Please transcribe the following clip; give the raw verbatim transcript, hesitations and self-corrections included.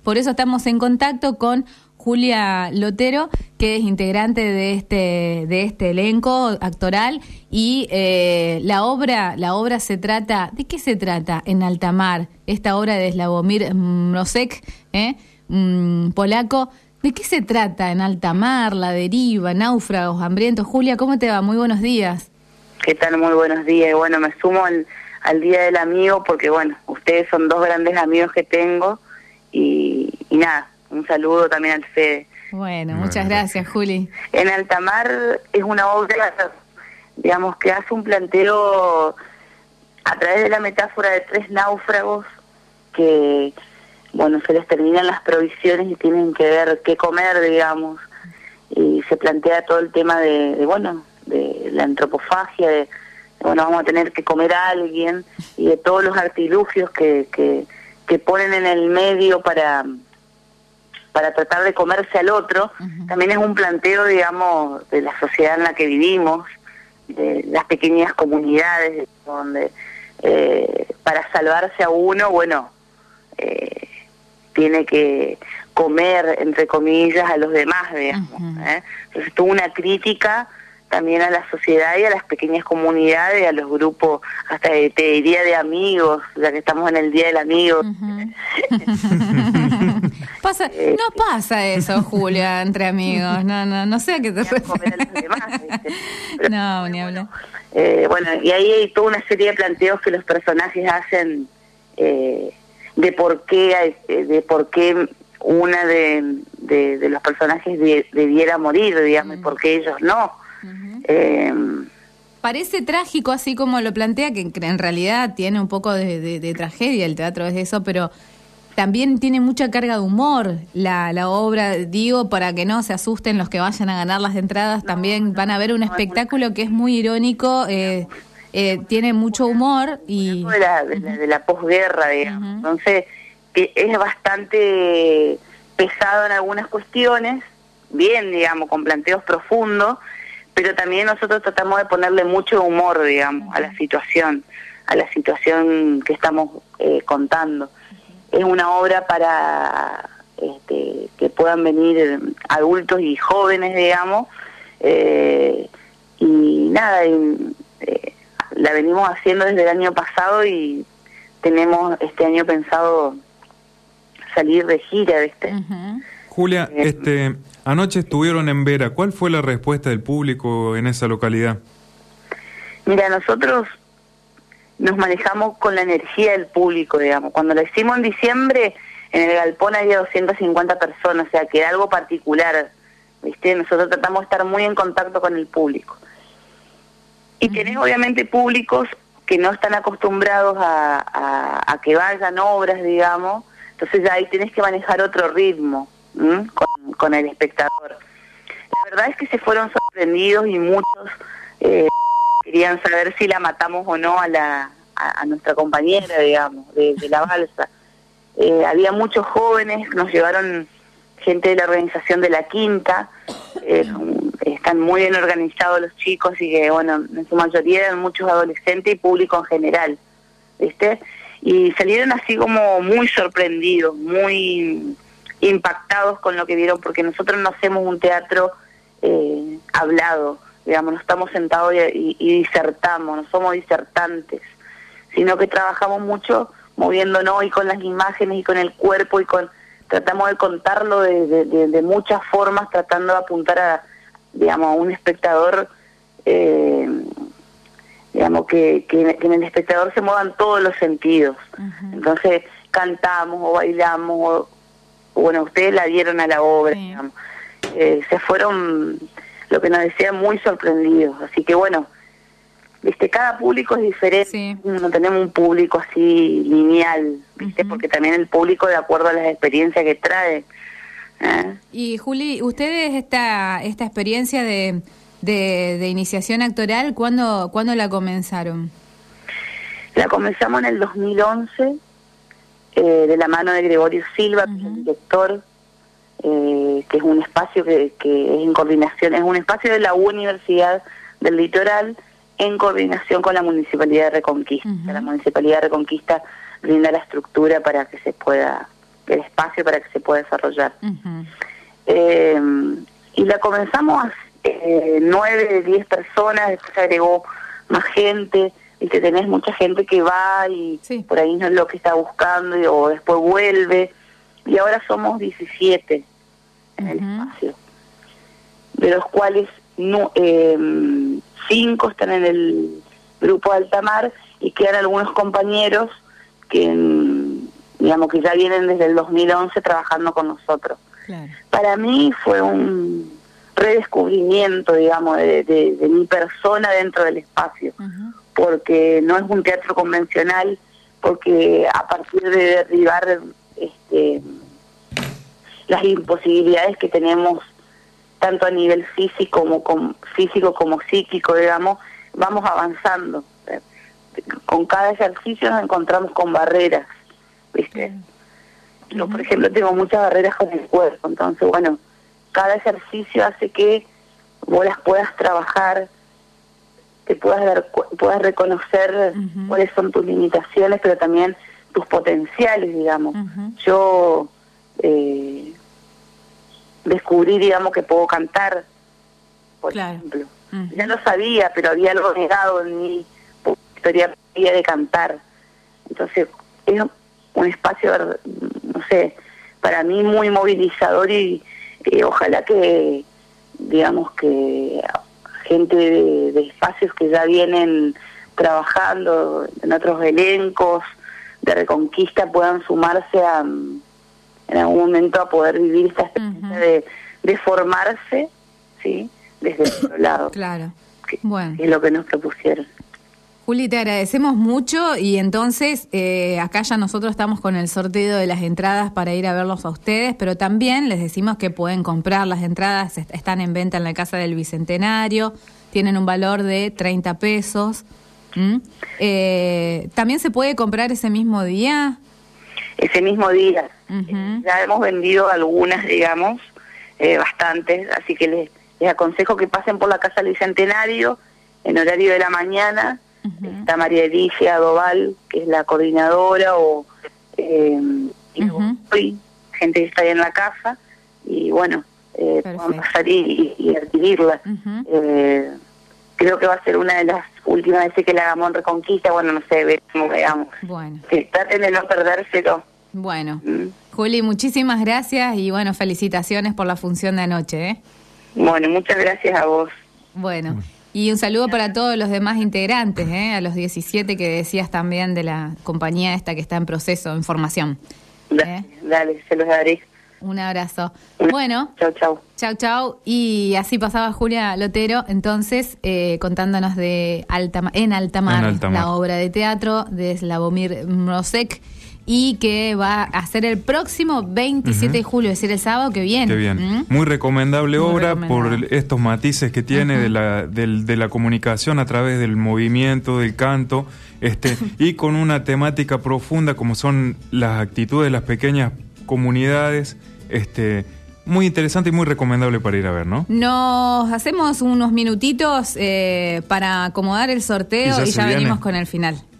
por eso estamos en contacto con Julia Lotero, que es integrante de este de este elenco actoral, y eh, la obra la obra se trata, ¿de qué se trata en Alta Mar? Esta obra de Sławomir Mrożek, eh, mm, polaco. ¿De qué se trata en Alta Mar, La Deriva, Náufragos, Hambrientos? Julia, ¿cómo te va? Muy buenos días. ¿Qué tal? Muy buenos días. Y bueno, me sumo al, al Día del Amigo porque, bueno, ustedes son dos grandes amigos que tengo y, y nada, un saludo también al Fede. Bueno, muchas gracias, Juli. En Alta Mar es una obra, digamos, que hace un planteo a través de la metáfora de tres náufragos que, bueno, se les terminan las provisiones y tienen que ver qué comer, digamos, y se plantea todo el tema de, de bueno, de la antropofagia, de, de, bueno, vamos a tener que comer a alguien, y de todos los artilugios que, que, que ponen en el medio para... para tratar de comerse al otro. Uh-huh. También es un planteo, digamos, de la sociedad en la que vivimos, de las pequeñas comunidades, donde eh, para salvarse a uno, bueno, eh, tiene que comer, entre comillas, a los demás, digamos. Uh-huh. ¿eh? Entonces, tuvo una crítica también a la sociedad y a las pequeñas comunidades, a los grupos, hasta te diría de amigos, ya que estamos en el Día del Amigo. Uh-huh. pasa, eh, no pasa eso, Julia, entre amigos, no, no, no sé a qué te refieres. No, ni hablar. Eh, bueno, y ahí hay toda una serie de planteos que los personajes hacen eh, de por qué, de por qué una de, de, de los personajes de, debiera morir, digamos, uh-huh. y por qué ellos no. Uh-huh. Eh, Parece trágico así como lo plantea, que en realidad tiene un poco de, de, de tragedia, el teatro es eso, pero también tiene mucha carga de humor la, la obra, digo, para que no se asusten los que vayan a ganar las entradas, no, también no, van a ver un no, espectáculo no, que es muy irónico, eh, eh, tiene mucho humor y... De la, de la, de la posguerra, digamos, uh-huh. entonces que es bastante pesado en algunas cuestiones, bien, digamos, con planteos profundos, pero también nosotros tratamos de ponerle mucho humor, digamos, uh-huh. a la situación, a la situación que estamos eh, contando. Uh-huh. Es una obra para este, que puedan venir adultos y jóvenes, digamos, eh, y nada, y, eh, la venimos haciendo desde el año pasado y tenemos este año pensado salir de gira, ¿viste? Uh-huh. Julia, eh, este... anoche estuvieron en Vera. ¿Cuál fue la respuesta del público en esa localidad? Mira, nosotros nos manejamos con la energía del público, digamos. Cuando lo hicimos en diciembre, en el galpón había doscientas cincuenta personas, o sea, que era algo particular, ¿viste? Nosotros tratamos de estar muy en contacto con el público. Y uh-huh. tenés obviamente públicos que no están acostumbrados a, a, a que vayan obras, digamos, entonces ya ahí tenés que manejar otro ritmo. ¿Mm? Con, con el espectador. La verdad es que se fueron sorprendidos y muchos eh, querían saber si la matamos o no a la a, a nuestra compañera, digamos, de, de la balsa. Eh, había muchos jóvenes, nos llevaron gente de la organización de La Quinta, eh, están muy bien organizados los chicos y que, bueno, en su mayoría eran muchos adolescentes y público en general, ¿viste? Y salieron así como muy sorprendidos, muy impactados con lo que vieron, porque nosotros no hacemos un teatro eh, hablado, digamos, no estamos sentados y, y, y disertamos, no somos disertantes, sino que trabajamos mucho moviéndonos y con las imágenes y con el cuerpo y con tratamos de contarlo de, de, de, de muchas formas, tratando de apuntar a, digamos, a un espectador, eh, digamos, que, que, que en el espectador se muevan todos los sentidos. Uh-huh. Entonces cantamos o bailamos o bueno, ustedes la dieron a la obra, sí. digamos. Eh, se fueron, lo que nos decían, muy sorprendidos. Así que bueno, viste, cada público es diferente. Sí. No tenemos un público así lineal, viste, uh-huh. porque también el público de acuerdo a las experiencias que trae. ¿Eh? Y Juli, ustedes esta esta experiencia de, de, de iniciación actoral, ¿cuándo, ¿cuándo la comenzaron? La comenzamos en el dos mil once. Eh, de la mano de Gregorio Silva, uh-huh. que es el director, eh, que es un espacio que, que es en coordinación, es un espacio de la Universidad del Litoral en coordinación con la Municipalidad de Reconquista. Uh-huh. La Municipalidad de Reconquista brinda la estructura para que se pueda del espacio para que se pueda desarrollar. Uh-huh. Eh, y la comenzamos eh, nueve, diez personas, después se agregó más gente, y que tenés mucha gente que va y sí. por ahí no es lo que está buscando, y, o después vuelve, y ahora somos diecisiete en uh-huh. el espacio, de los cuales no, eh, cinco están en el grupo de alta mar, y quedan algunos compañeros que, digamos, que ya vienen desde el dos mil once trabajando con nosotros. Claro. Para mí fue un redescubrimiento, digamos, de, de, de mi persona dentro del espacio, uh-huh. porque no es un teatro convencional, porque a partir de derribar este, las imposibilidades que tenemos tanto a nivel físico como, como físico como psíquico, digamos, vamos avanzando. Con cada ejercicio nos encontramos con barreras, ¿viste? Uh-huh. Yo, por ejemplo, tengo muchas barreras con el cuerpo, entonces, bueno, cada ejercicio hace que vos las puedas trabajar, te puedas dar, puedas reconocer uh-huh. cuáles son tus limitaciones, pero también tus potenciales, digamos. Uh-huh. Yo eh, descubrí, digamos, que puedo cantar, por claro. ejemplo. Uh-huh. Ya lo sabía, pero había algo negado en mi historia de cantar. Entonces, es un espacio, no sé, para mí muy movilizador, y eh, ojalá que, digamos, que gente de, de espacios que ya vienen trabajando en otros elencos de Reconquista puedan sumarse a, en algún momento, a poder vivir esta experiencia uh-huh. de, de formarse, ¿sí?, desde otro lado. Claro. Que, bueno. que es lo que nos propusieron. Juli, te agradecemos mucho, y entonces eh, acá ya nosotros estamos con el sorteo de las entradas para ir a verlos a ustedes, pero también les decimos que pueden comprar las entradas, est- están en venta en la Casa del Bicentenario, tienen un valor de treinta pesos. ¿Mm? Eh, ¿También se puede comprar ese mismo día? Ese mismo día. Uh-huh. Ya hemos vendido algunas, digamos, eh, bastantes, así que les, les aconsejo que pasen por la Casa del Bicentenario en horario de la mañana. Uh-huh. Está María Elicia Doval, que es la coordinadora, o eh, uh-huh. y gente que está ahí en la casa, y bueno, eh, puedan pasar y, y, y adquirirla. Uh-huh. Eh, creo que va a ser una de las últimas veces que la hagamos en Reconquista, bueno, no sé, veremos, veamos. Bueno. Que traten de no perdérselo. Bueno, ¿Mm? Juli, muchísimas gracias, y bueno, felicitaciones por la función de anoche, ¿eh? Bueno, muchas gracias a vos. Bueno. Y un saludo para todos los demás integrantes, ¿eh? A los diecisiete que decías también de la compañía esta que está en proceso, en formación. Dale, ¿Eh? dale, se los daré. Un abrazo. Una... Bueno. Chau, chau. Chau, chau. Y así pasaba Julia Lotero, entonces, eh, contándonos de Alta, en Altamar, en Altamar, la obra de teatro de Slavomir Mrozek, y que va a ser el próximo veintisiete uh-huh. de julio, es decir, el sábado que viene. Qué bien. ¿Mm? Muy recomendable Muy obra recomendable. por estos matices que tiene uh-huh. de la del, de la comunicación a través del movimiento, del canto, este y con una temática profunda como son las actitudes de las pequeñas comunidades, este muy interesante y muy recomendable para ir a ver, ¿no? Nos hacemos unos minutitos eh, para acomodar el sorteo, y ya, y ya venimos con el final.